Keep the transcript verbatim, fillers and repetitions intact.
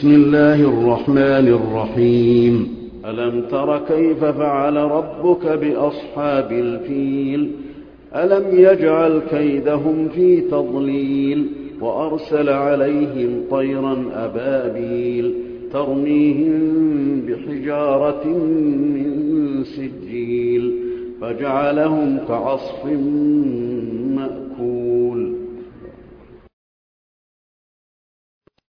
بسم الله الرحمن الرحيم ألم تر كيف فعل ربك بأصحاب الفيل ألم يجعل كيدهم في تضليل وأرسل عليهم طيرا أبابيل ترميهم بحجارة من سجيل فجعلهم كعصف مأكول